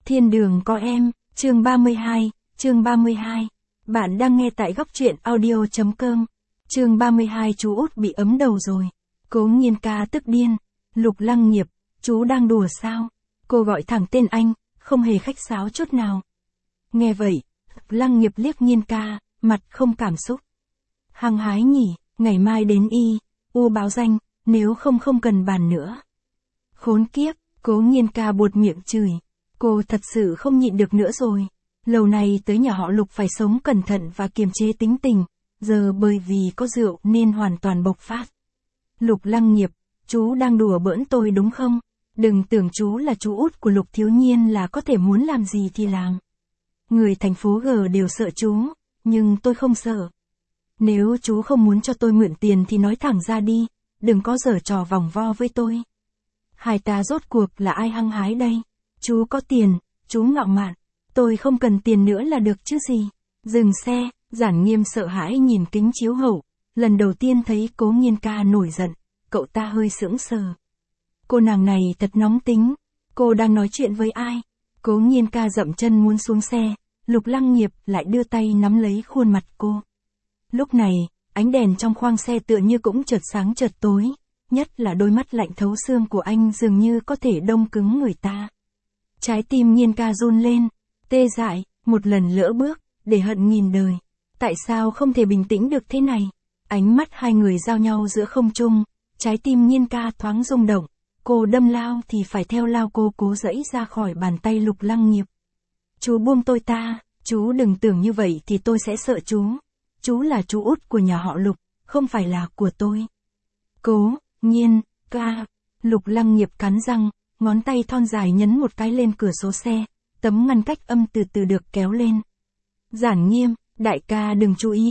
Thiên đường có em, chương 32, Bạn đang nghe tại góc truyện audio.com. Chương 32 chú út bị ấm đầu rồi. Cố Nhiên ca tức điên. Lục Lăng Nghiệp, chú đang đùa sao? Cô gọi thẳng tên anh, không hề khách sáo chút nào. Nghe vậy, Lăng Nghiệp liếc Nhiên ca, mặt không cảm xúc. Hăng hái nhỉ, ngày mai đến U báo danh, nếu không cần bàn nữa. Khốn kiếp, Cố Nhiên ca buột miệng chửi. Cô thật sự không nhịn được nữa rồi. Lâu nay tới nhà họ Lục phải sống cẩn thận và kiềm chế tính tình, giờ bởi vì có rượu nên hoàn toàn bộc phát. Lục Lăng Nghiệp, chú đang đùa bỡn tôi đúng không? Đừng tưởng chú là chú út của Lục Thiếu Nhiên là có thể muốn làm gì thì làm. Người thành phố G đều sợ chú, nhưng tôi không sợ. Nếu chú không muốn cho tôi mượn tiền thì nói thẳng ra đi, đừng có giở trò vòng vo với tôi. Hai ta rốt cuộc là ai hăng hái đây? Chú có tiền, chú ngạo mạn. Tôi không cần tiền nữa là được chứ gì. Dừng xe, Giản Nghiêm sợ hãi nhìn kính chiếu hậu. Lần đầu tiên thấy Cố Nhiên ca nổi giận, cậu ta hơi sững sờ. Cô nàng này thật nóng tính. Cô đang nói chuyện với ai? Cố Nhiên ca dậm chân muốn xuống xe. Lục Lăng Nghiệp lại đưa tay nắm lấy khuôn mặt cô. Lúc này, ánh đèn trong khoang xe tựa như cũng chợt sáng chợt tối. Nhất là đôi mắt lạnh thấu xương của anh dường như có thể đông cứng người ta. Trái tim Nhiên ca run lên, tê dại, một lần lỡ bước, để hận nghìn đời. Tại sao không thể bình tĩnh được thế này? Ánh mắt hai người giao nhau giữa không trung, trái tim Nhiên ca thoáng rung động. Cô đâm lao thì phải theo lao, cô cố giãy ra khỏi bàn tay Lục Lăng Nghiệp. Chú buông tôi ta, chú đừng tưởng như vậy thì tôi sẽ sợ chú. Chú là chú út của nhà họ Lục, không phải là của tôi. Cố Nhiên ca. Lục Lăng Nghiệp cắn răng, ngón tay thon dài nhấn một cái lên cửa sổ xe, tấm ngăn cách âm từ từ được kéo lên. Giản Nghiêm, đại ca đừng chú ý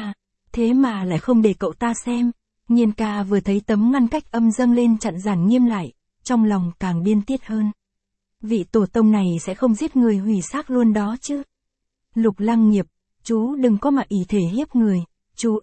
thế mà lại không để cậu ta xem. Nhiên ca vừa thấy tấm ngăn cách âm dâng lên chặn Giản Nghiêm lại, trong lòng càng điên tiết hơn. Vị tổ tông này sẽ không giết người hủy xác luôn đó chứ. Lục Lăng Nghiệp, chú đừng có mà ỷ thể hiếp người, chú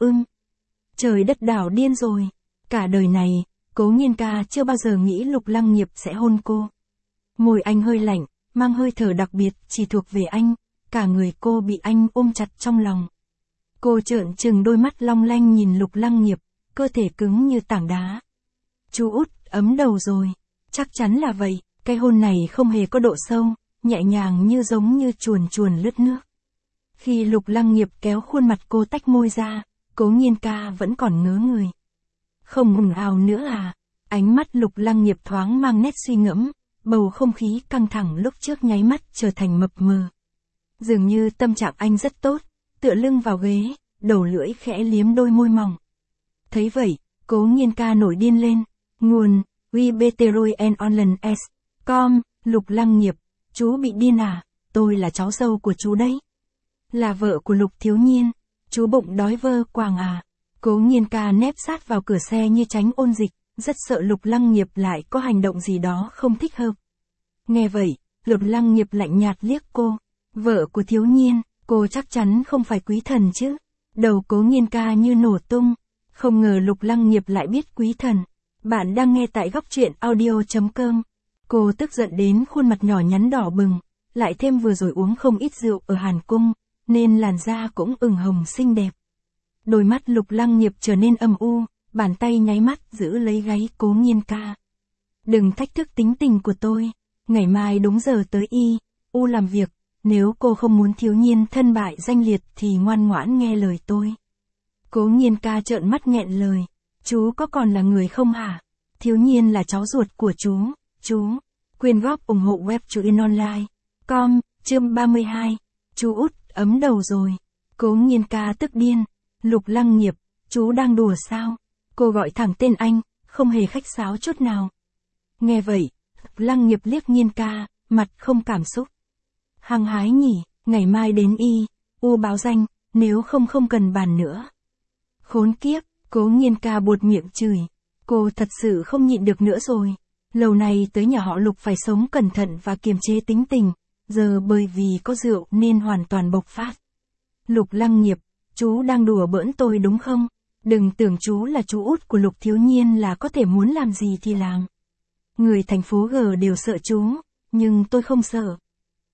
Trời đất đảo điên rồi. Cả đời này, Cố Nhiên ca chưa bao giờ nghĩ Lục Lăng Nghiệp sẽ hôn cô. Môi anh hơi lạnh, mang hơi thở đặc biệt, chỉ thuộc về anh, cả người cô bị anh ôm chặt trong lòng. Cô trợn trừng đôi mắt long lanh nhìn Lục Lăng Nghiệp, cơ thể cứng như tảng đá. Chú út, ấm đầu rồi. Chắc chắn là vậy, cái hôn này không hề có độ sâu, nhẹ nhàng như giống như chuồn chuồn lướt nước. Khi Lục Lăng Nghiệp kéo khuôn mặt cô tách môi ra, Cố Nhiên ca vẫn còn ngớ người. Không ồn ào nữa à? Ánh mắt Lục Lăng Nghiệp thoáng mang nét suy ngẫm, bầu không khí căng thẳng lúc trước nháy mắt trở thành mập mờ. Dường như tâm trạng anh rất tốt, tựa lưng vào ghế, đầu lưỡi khẽ liếm đôi môi mỏng. Thấy vậy, Cố Nhiên ca nổi điên lên. Nguồn, webteroienonline.com. Lục Lăng Nghiệp, chú bị điên à? Tôi là cháu dâu của chú đấy. Là vợ của Lục Thiếu Nhiên. Chú bụng đói vơ quàng à? Cố Nhiên ca nép sát vào cửa xe như tránh ôn dịch, rất sợ Lục Lăng Nghiệp lại có hành động gì đó không thích hợp. Nghe vậy, Lục Lăng Nghiệp lạnh nhạt liếc cô. Vợ của Thiếu Nhiên, cô chắc chắn không phải quý thần chứ? Đầu Cố Nhiên ca như nổ tung. Không ngờ Lục Lăng Nghiệp lại biết quý thần. Bạn đang nghe tại góc truyện audio.com. Cô tức giận đến khuôn mặt nhỏ nhắn đỏ bừng, lại thêm vừa rồi uống không ít rượu ở Hàn Cung, nên làn da cũng ửng hồng xinh đẹp. Đôi mắt Lục Lăng Nghiệp trở nên âm u, bàn tay nháy mắt giữ lấy gáy Cố Nhiên ca. Đừng thách thức tính tình của tôi, ngày mai đúng giờ tới U làm việc, nếu cô không muốn Thiếu Nhiên thân bại danh liệt thì ngoan ngoãn nghe lời tôi. Cố Nhiên ca trợn mắt nghẹn lời, chú có còn là người không hả? Thiếu Nhiên là cháu ruột của chú. Quyên góp ủng hộ webtruyện.online.com. Chương 32, chú út, ấm đầu rồi. Cố Nhiên ca tức điên. Lục Lăng Nghiệp, chú đang đùa sao? Cô gọi thẳng tên anh, không hề khách sáo chút nào. Nghe vậy, Lăng Nghiệp liếc Nhiên ca, mặt không cảm xúc. Hăng hái nhỉ, ngày mai đến U báo danh, nếu không cần bàn nữa. Khốn kiếp, Cố Nhiên ca buột miệng chửi. Cô thật sự không nhịn được nữa rồi. Lâu nay tới nhà họ Lục phải sống cẩn thận và kiềm chế tính tình, giờ bởi vì có rượu nên hoàn toàn bộc phát. Lục Lăng Nghiệp, chú đang đùa bỡn tôi đúng không? Đừng tưởng chú là chú út của Lục Thiếu Nhiên là có thể muốn làm gì thì làm. Người thành phố G đều sợ chú, nhưng tôi không sợ.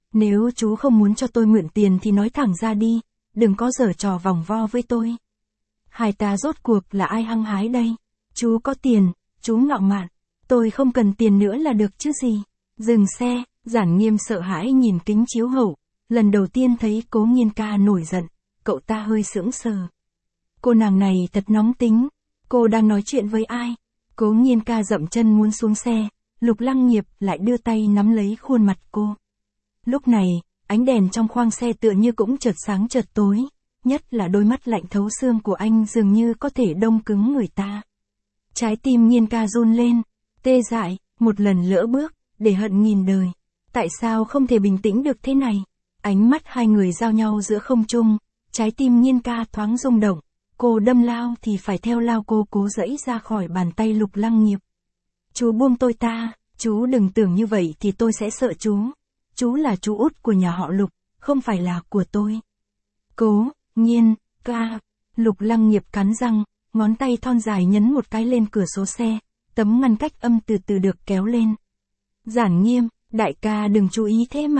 Nếu chú không muốn cho tôi mượn tiền thì nói thẳng ra đi, đừng có giở trò vòng vo với tôi. Hai ta rốt cuộc là ai hăng hái đây? Chú có tiền, chú ngạo mạn, tôi không cần tiền nữa là được chứ gì. Dừng xe, Giản Nghiêm sợ hãi nhìn kính chiếu hậu, lần đầu tiên thấy Cố Nghiên ca nổi giận, cậu ta hơi sững sờ. Cô nàng này thật nóng tính, cô đang nói chuyện với ai? Cố Nghiên ca dậm chân muốn xuống xe, Lục Lăng Nghiệp lại đưa tay nắm lấy khuôn mặt cô. Lúc này, ánh đèn trong khoang xe tựa như cũng chợt sáng chợt tối, nhất là đôi mắt lạnh thấu xương của anh dường như có thể đông cứng người ta. Trái tim Nghiên ca run lên, tê dại, một lần lỡ bước, để hận nghìn đời. Tại sao không thể bình tĩnh được thế này? Ánh mắt hai người giao nhau giữa không trung, trái tim Nghiên ca thoáng rung động, cô đâm lao thì phải theo lao, cô cố giãy ra khỏi bàn tay Lục Lăng Nghiệp. Chú buông tôi ta, chú đừng tưởng như vậy thì tôi sẽ sợ chú. Chú là chú út của nhà họ Lục, không phải là của tôi. Cố Nghiên ca. Lục Lăng Nghiệp cắn răng, ngón tay thon dài nhấn một cái lên cửa sổ xe, tấm ngăn cách âm từ từ được kéo lên. Giản Nghiêm, đại ca đừng chú ý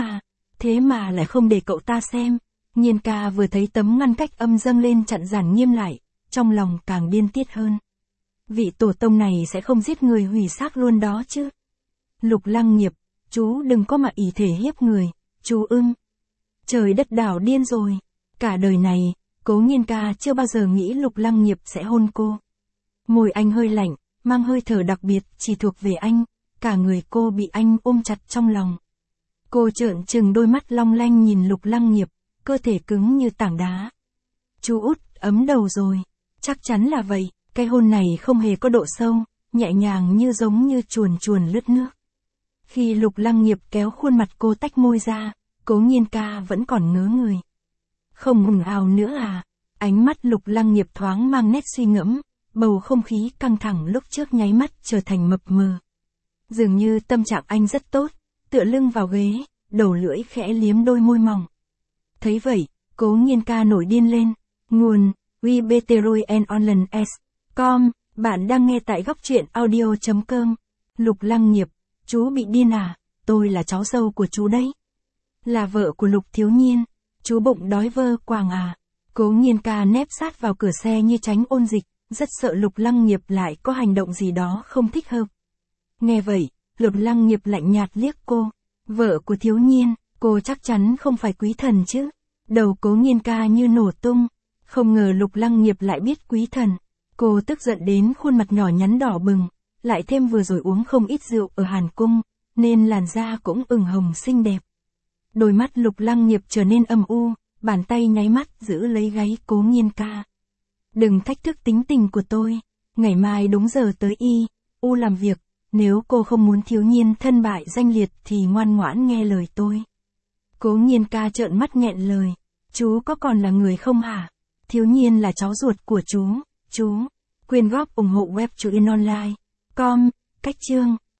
thế mà lại không để cậu ta xem. Nghiên ca vừa thấy tấm ngăn cách âm dâng lên chặn Giản Nghiêm lại, trong lòng càng điên tiết hơn. Vị tổ tông này sẽ không giết người hủy xác luôn đó chứ. Lục Lăng Nghiệp, chú đừng có mà ỷ thể hiếp người, chú ưng. Trời đất đảo điên rồi. Cả đời này, Cố Nghiên ca chưa bao giờ nghĩ Lục Lăng Nghiệp sẽ hôn cô. Môi anh hơi lạnh, mang hơi thở đặc biệt chỉ thuộc về anh, cả người cô bị anh ôm chặt trong lòng. Cô trợn trừng đôi mắt long lanh nhìn Lục Lăng Nghiệp, cơ thể cứng như tảng đá. Chú út, ấm đầu rồi. Chắc chắn là vậy, cái hôn này không hề có độ sâu, nhẹ nhàng như giống như chuồn chuồn lướt nước. Khi Lục Lăng Nghiệp kéo khuôn mặt cô tách môi ra, Cố Nghiên ca vẫn còn ngớ người. Không ồn ào nữa à? Ánh mắt Lục Lăng Nghiệp thoáng mang nét suy ngẫm, bầu không khí căng thẳng lúc trước nháy mắt trở thành mập mờ. Dường như tâm trạng anh rất tốt, tựa lưng vào ghế, đầu lưỡi khẽ liếm đôi môi mỏng. Thấy vậy, Cố Nghiên ca nổi điên lên. Nguồn webtruyện.online.com. Bạn đang nghe tại góc truyện audio.com. Lục Lăng Nghiệp, chú bị điên à? Tôi là cháu dâu của chú đấy. Là vợ của Lục thiếu nhiên. Chú bụng đói vơ quàng à? Cố Nghiên ca nép sát vào cửa xe như tránh ôn dịch, rất sợ Lục Lăng Nghiệp lại có hành động gì đó không thích hợp. Nghe vậy, Lục Lăng Nghiệp lạnh nhạt liếc cô. Vợ của thiếu nhiên, cô chắc chắn không phải quý thần chứ? Đầu Cố Nghiên ca như nổ tung. Không ngờ Lục Lăng Nghiệp lại biết quý thần. Cô tức giận đến khuôn mặt nhỏ nhắn đỏ bừng, lại thêm vừa rồi uống không ít rượu ở Hàn Cung, nên làn da cũng ửng hồng xinh đẹp. Đôi mắt Lục Lăng Nghiệp trở nên âm u, bàn tay nháy mắt giữ lấy gáy Cố Nghiên ca. Đừng thách thức tính tình của tôi, ngày mai đúng giờ tới U làm việc, nếu cô không muốn thiếu nhiên thân bại danh liệt thì ngoan ngoãn nghe lời tôi. Cố Nghiên ca trợn mắt nghẹn lời, chú có còn là người không hả? Thiếu nhiên là cháu ruột của chú. Quyên góp ủng hộ web truyện online.com, cách chương.